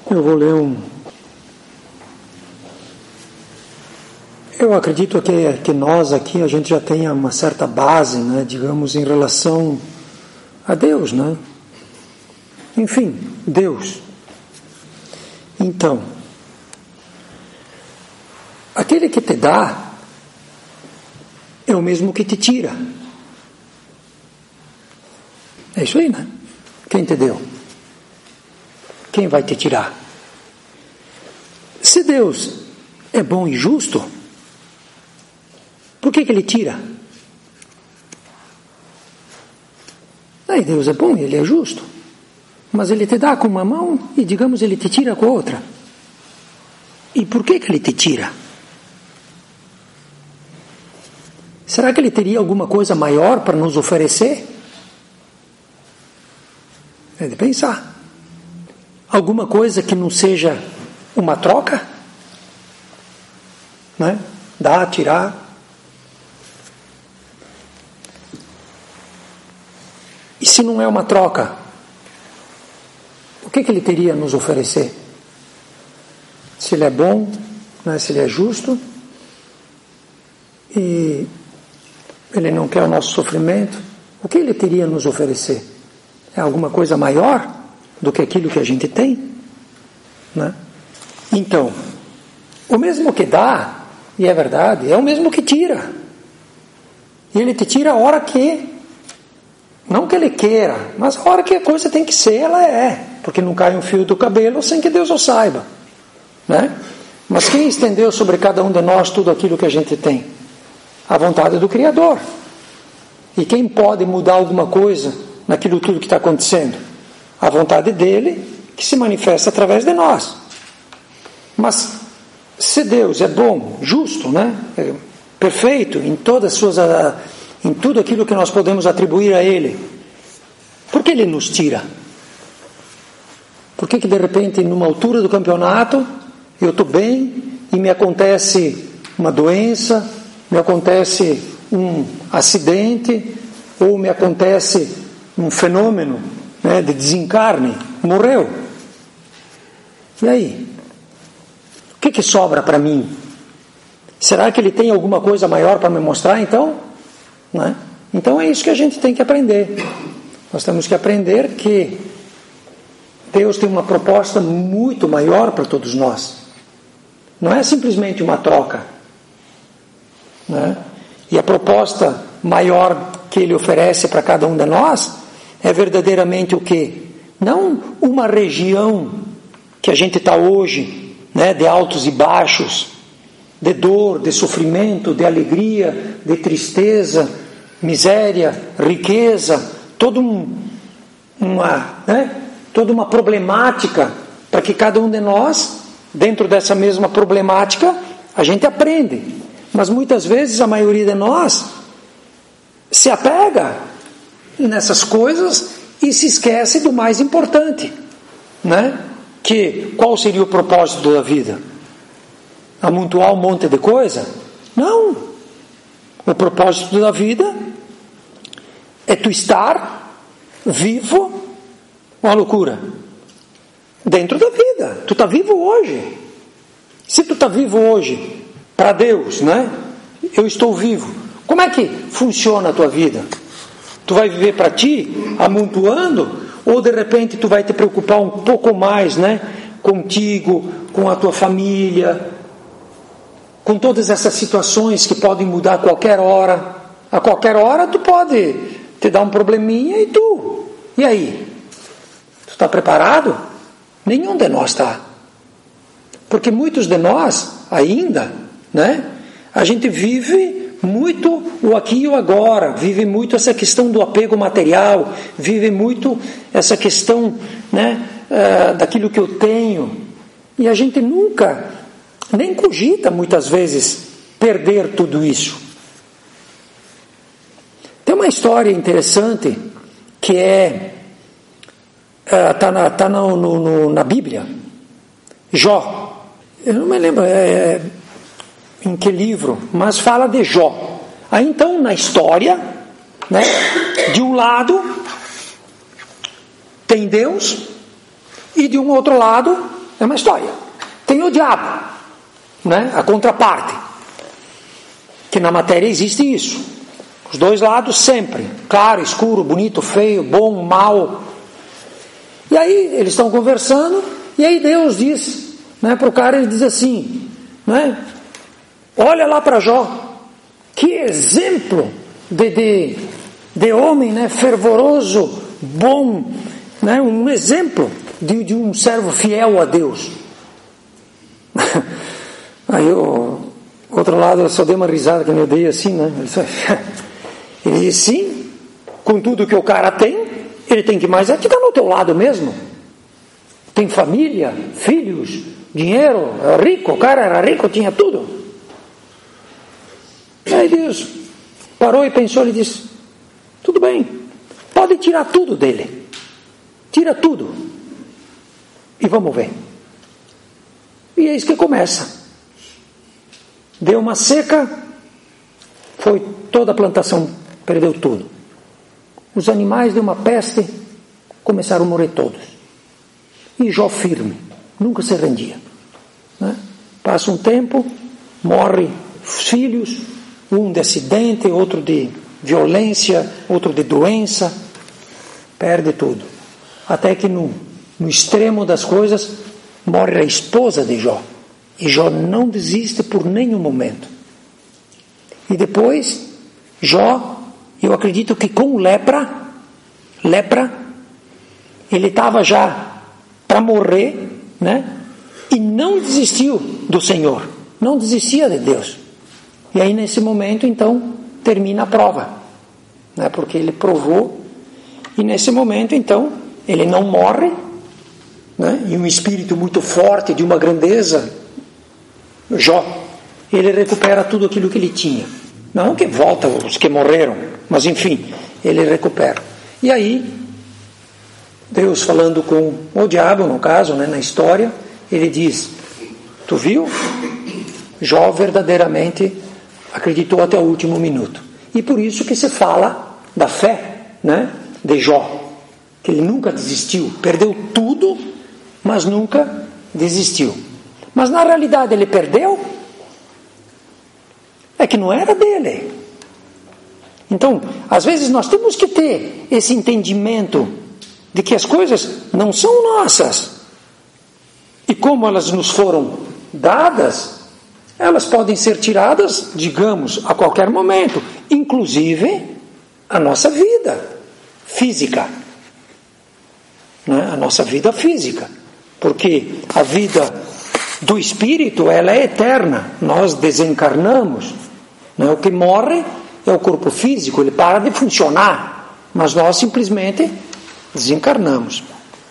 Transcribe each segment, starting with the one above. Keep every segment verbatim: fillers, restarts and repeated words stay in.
Eu vou ler um... Eu acredito que, que nós aqui, a gente já tenha uma certa base, né, digamos, em relação a Deus, né? Enfim, Deus. Então, aquele que te dá é o mesmo que te tira. É isso aí, né? Quem te deu? Quem vai te tirar? Se Deus é bom e justo, por que que Ele tira? Aí Deus é bom, Ele é justo, mas Ele te dá com uma mão e, digamos, Ele te tira com a outra. E por que que Ele te tira? Será que Ele teria alguma coisa maior para nos oferecer? É de pensar. Alguma coisa que não seja uma troca? Né? Dar, tirar. E se não é uma troca, o que que Ele teria a nos oferecer? Se Ele é bom, né? Se Ele é justo, e Ele não quer o nosso sofrimento, o que Ele teria a nos oferecer? É alguma coisa maior do que aquilo que a gente tem? Né? Então, o mesmo que dá, e é verdade, é o mesmo que tira. E Ele te tira a hora que, não que Ele queira, mas a hora que a coisa tem que ser, ela é. Porque não cai um fio do cabelo sem que Deus o saiba. Né? Mas quem estendeu sobre cada um de nós tudo aquilo que a gente tem? A vontade do Criador. E quem pode mudar alguma coisa naquilo tudo que está acontecendo? A vontade dele, que se manifesta através de nós. Mas se Deus é bom, justo, né? É perfeito em todas as suas, em tudo aquilo que nós podemos atribuir a Ele, por que Ele nos tira? Por que que de repente, numa altura do campeonato, eu estou bem e me acontece uma doença, me acontece um acidente, ou me acontece um fenômeno, né, de desencarne, morreu? E aí? O que que sobra para mim? Será que Ele tem alguma coisa maior para me mostrar, então? Não é? Então é isso que a gente tem que aprender. Nós temos que aprender que Deus tem uma proposta muito maior para todos nós. Não é simplesmente uma troca. Não é? E a proposta maior que Ele oferece para cada um de nós é verdadeiramente o quê? Não uma região que a gente está hoje, né, de altos e baixos, de dor, de sofrimento, de alegria, de tristeza, miséria, riqueza, toda um, uma, né, toda uma problemática, para que cada um de nós, dentro dessa mesma problemática, a gente aprende. Mas muitas vezes a maioria de nós se apega nessas coisas e se esquece do mais importante, né? Que qual seria o propósito da vida? Amontoar um monte de coisa? Não. O propósito da vida é tu estar vivo, uma loucura, dentro da vida. Tu está vivo hoje. Se tu está vivo hoje para Deus, né? Eu estou vivo. Como é que funciona a tua vida? Tu vai viver para ti, amontoando, ou de repente tu vai te preocupar um pouco mais, né? Contigo, com a tua família, com todas essas situações que podem mudar a qualquer hora. A qualquer hora tu pode te dar um probleminha e tu, e aí? Tu está preparado? Nenhum de nós está. Porque muitos de nós ainda, né? A gente vive muito o aqui e o agora, vive muito essa questão do apego material, vive muito essa questão, né, uh, daquilo que eu tenho, e a gente nunca, nem cogita muitas vezes, perder tudo isso. Tem uma história interessante que é, está uh, na, tá no, no, na Bíblia, Jó, eu não me lembro, é... em que livro, mas fala de Jó. Aí então, na história, né, de um lado tem Deus e de um outro lado É uma história. Tem o diabo, né? A contraparte. Que na matéria existe isso. Os dois lados sempre. Claro, escuro, bonito, feio, bom, mal. E aí eles estão conversando, e aí Deus diz, né, para o cara, ele diz assim, né, olha lá para Jó, que exemplo de, de, de homem, né, fervoroso, bom, né, um exemplo de, de um servo fiel a Deus. Aí o outro lado eu só dei uma risada que eu dei assim, né? Ele, só... ele disse sim, com tudo que o cara tem, ele tem que mais é que está no teu lado mesmo. Tem família, filhos, dinheiro, é rico, o cara era rico, tinha tudo. Aí Deus parou e pensou, ele disse, tudo bem, pode tirar tudo dele, tira tudo e vamos ver. E é isso que começa. Deu uma seca, foi toda a plantação, perdeu tudo. Os animais de uma peste começaram a morrer todos. E Jó firme, nunca se rendia, né? Passa um tempo, morre os filhos, um de acidente, outro de violência, outro de doença, perde tudo. Até que no, no extremo das coisas, morre a esposa de Jó. E Jó não desiste por nenhum momento. E depois, Jó, eu acredito que com lepra, lepra, ele estava já para morrer, né? E não desistiu do Senhor, não desistia de Deus. E aí nesse momento, então, termina a prova, né? Porque ele provou, e nesse momento, então, ele não morre, né? E um espírito muito forte, de uma grandeza, Jó, ele recupera tudo aquilo que ele tinha. Não que volta os que morreram, mas enfim, ele recupera. E aí, Deus falando com o diabo, no caso, né, na história, ele diz, tu viu? Jó verdadeiramente acreditou até o último minuto. E por isso que se fala da fé, né, de Jó, que ele nunca desistiu, perdeu tudo, mas nunca desistiu. Mas na realidade ele perdeu, é que não era dele. Então, às vezes nós temos que ter esse entendimento de que as coisas não são nossas. E como elas nos foram dadas, elas podem ser tiradas, digamos, a qualquer momento, inclusive a nossa vida física. Né? A nossa vida física. Porque a vida do espírito, ela é eterna. Nós desencarnamos. Né? O que morre é o corpo físico, ele para de funcionar. Mas nós simplesmente desencarnamos.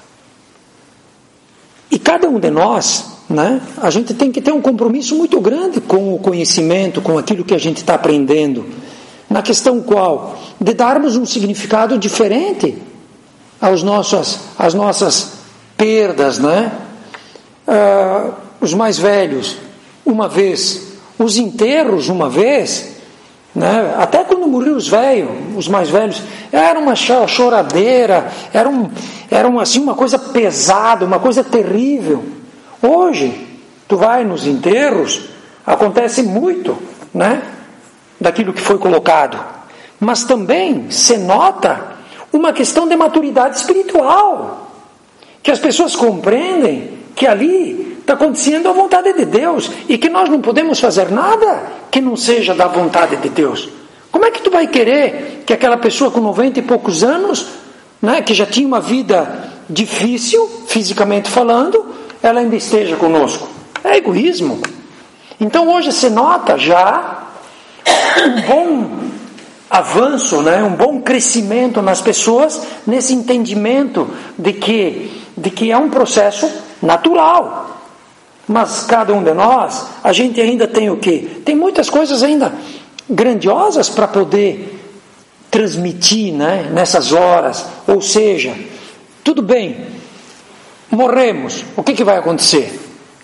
E cada um de nós, né, a gente tem que ter um compromisso muito grande com o conhecimento, com aquilo que a gente está aprendendo. Na questão qual? De darmos um significado diferente aos nossos, às nossas perdas, né? Ah, os mais velhos, uma vez, os enterros, uma vez, né? Até quando morriam os velhos, os mais velhos, era uma choradeira, era, um, era um, assim, uma coisa pesada, uma coisa terrível. Hoje, tu vai nos enterros, acontece muito, né? Daquilo que foi colocado, mas também se nota uma questão de maturidade espiritual, que as pessoas compreendem que ali está acontecendo a vontade de Deus e que nós não podemos fazer nada que não seja da vontade de Deus. Como é que tu vai querer que aquela pessoa com noventa e poucos anos, né, que já tinha uma vida difícil, fisicamente falando, ela ainda esteja conosco? É egoísmo. Então hoje se nota já um bom avanço, né, um bom crescimento nas pessoas nesse entendimento de que, de que é um processo natural. Mas cada um de nós, a gente ainda tem o quê? Tem muitas coisas ainda grandiosas para poder transmitir, né, nessas horas. Ou seja, tudo bem, morremos, o que, que vai acontecer?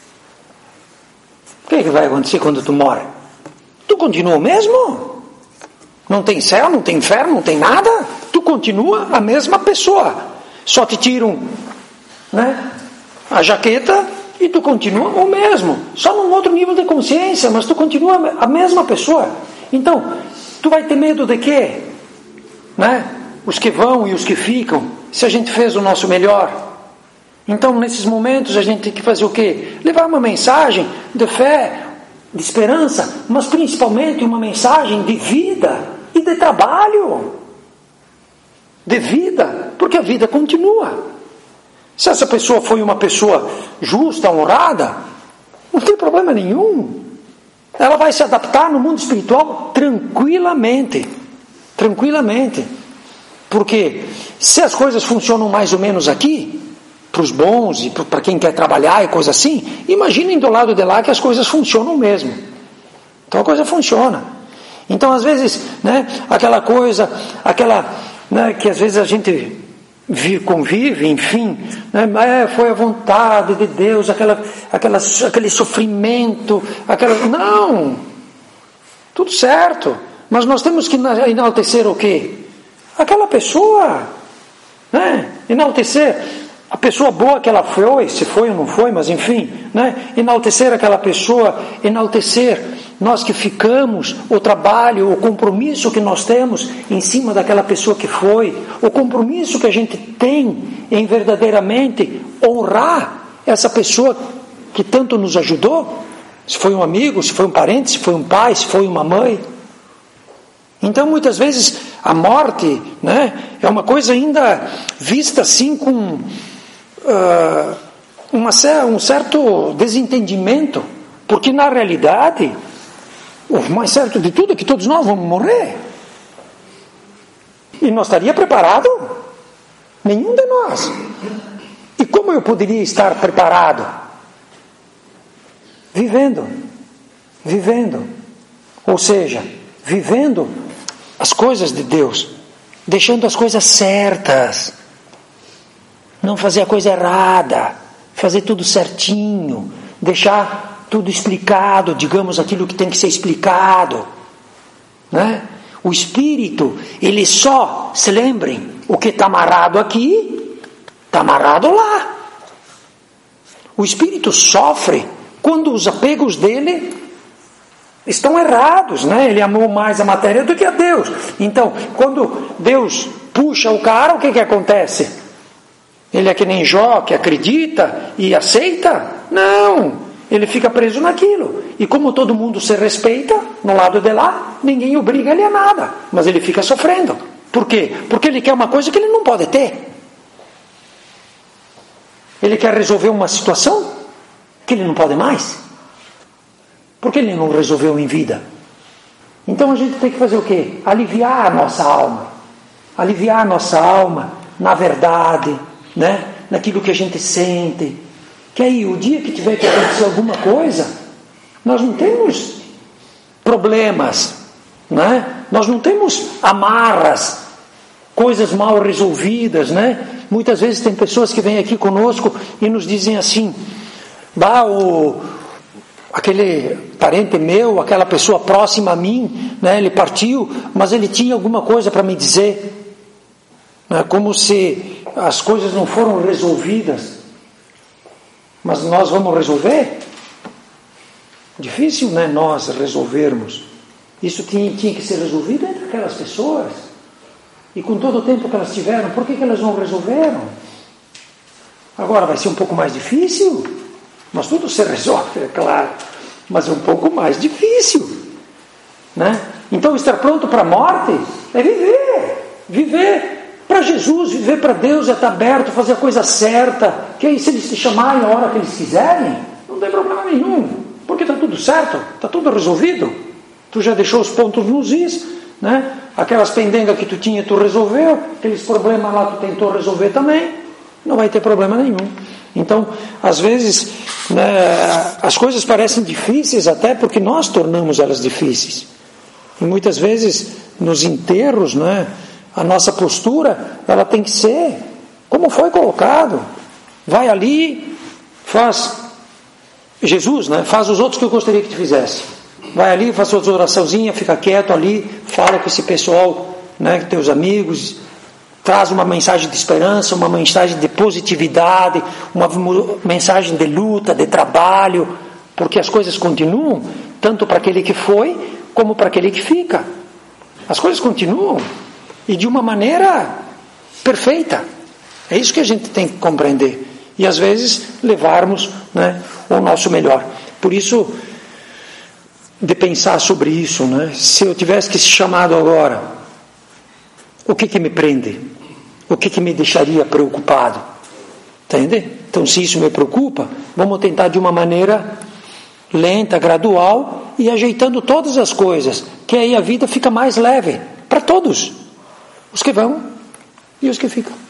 O que, que vai acontecer quando tu morre? Tu continua o mesmo? Não tem céu, não tem inferno, não tem nada? Tu continua a mesma pessoa. Só te tiram, né, a jaqueta E tu continua o mesmo, só num outro nível de consciência, mas tu continua a mesma pessoa. Então, tu vai ter medo de quê? Né? Os que vão e os que ficam, se a gente fez o nosso melhor. Então, nesses momentos, a gente tem que fazer o quê? Levar uma mensagem de fé, de esperança, mas principalmente uma mensagem de vida e de trabalho. De vida, porque a vida continua. Se essa pessoa foi uma pessoa justa, honrada, não tem problema nenhum. Ela vai se adaptar no mundo espiritual tranquilamente. Tranquilamente. Porque se as coisas funcionam mais ou menos aqui, para os bons e para quem quer trabalhar e coisa assim, imaginem do lado de lá que as coisas funcionam mesmo. Então a coisa funciona. Então às vezes, né, aquela coisa, aquela, né, que às vezes a gente convive, enfim, né, é, foi a vontade de Deus, aquela, aquela, aquele sofrimento, aquela, não, tudo certo, mas nós temos que enaltecer o quê? Aquela pessoa, né, enaltecer a pessoa boa que ela foi, se foi ou não foi, mas enfim, né? Enaltecer aquela pessoa, enaltecer nós que ficamos, o trabalho, o compromisso que nós temos em cima daquela pessoa que foi, o compromisso que a gente tem em verdadeiramente honrar essa pessoa que tanto nos ajudou, se foi um amigo, se foi um parente, se foi um pai, se foi uma mãe. Então muitas vezes a morte, né, é uma coisa ainda vista assim com Uh, uma, um certo desentendimento, porque na realidade o mais certo de tudo é que todos nós vamos morrer, e não estaria preparado nenhum de nós. E como eu poderia estar preparado? Vivendo vivendo ou seja, vivendo as coisas de Deus, deixando as coisas certas. Não fazer a coisa errada, fazer tudo certinho, deixar tudo explicado, digamos, aquilo que tem que ser explicado, né? O Espírito, ele só, se lembrem, o que está amarrado aqui, está amarrado lá. O Espírito sofre quando os apegos dele estão errados, né? Ele amou mais a matéria do que a Deus. Então, quando Deus puxa o cara, o que que acontece? Ele é que nem Jó, que acredita e aceita? Não, ele fica preso naquilo. E como todo mundo se respeita, no lado de lá, ninguém obriga ele a nada. Mas ele fica sofrendo. Por quê? Porque ele quer uma coisa que ele não pode ter. Ele quer resolver uma situação que ele não pode mais. Por que ele não resolveu em vida? Então a gente tem que fazer o quê? Aliviar a nossa alma. Aliviar a nossa alma na verdade, né? Naquilo que a gente sente, que aí o dia que tiver que acontecer alguma coisa, nós não temos problemas, né? Nós não temos amarras, coisas mal resolvidas, né? Muitas vezes tem pessoas que vêm aqui conosco e nos dizem assim: bah, o, aquele parente meu, aquela pessoa próxima a mim, né? Ele partiu, mas ele tinha alguma coisa para me dizer. Como se as coisas não foram resolvidas, mas nós vamos resolver? Difícil, né, nós resolvermos. Isso tinha, tinha que ser resolvido entre aquelas pessoas, e com todo o tempo que elas tiveram, por que, que elas não resolveram? Agora vai ser um pouco mais difícil, mas tudo se resolve, é claro, mas é um pouco mais difícil, né? Então estar pronto para a morte é viver, viver para Jesus, viver para Deus, é estar aberto, fazer a coisa certa, que aí se eles te chamarem a hora que eles quiserem, não tem problema nenhum, porque está tudo certo, está tudo resolvido. Tu já deixou os pontos nos is, né? Aquelas pendengas que tu tinha, tu resolveu, aqueles problemas lá tu tentou resolver também, não vai ter problema nenhum. Então, às vezes, né, as coisas parecem difíceis até porque nós tornamos elas difíceis. E muitas vezes, nos enterros, né, a nossa postura, ela tem que ser como foi colocado. Vai ali, faz Jesus, né? Faz os outros que eu gostaria que tu fizesse. Vai ali, faz sua oraçãozinha, fica quieto ali, fala com esse pessoal, né, teus amigos, traz uma mensagem de esperança, uma mensagem de positividade, uma mensagem de luta, de trabalho, porque as coisas continuam, tanto para aquele que foi, como para aquele que fica. As coisas continuam, e de uma maneira perfeita. É isso que a gente tem que compreender. E às vezes levarmos, né, o nosso melhor. Por isso, de pensar sobre isso, né? Se eu tivesse que ser chamado agora, o que que me prende? O que que me deixaria preocupado? Entende? Então, se isso me preocupa, vamos tentar de uma maneira lenta, gradual, e ajeitando todas as coisas, que aí a vida fica mais leve para todos, os que vão e os que ficam.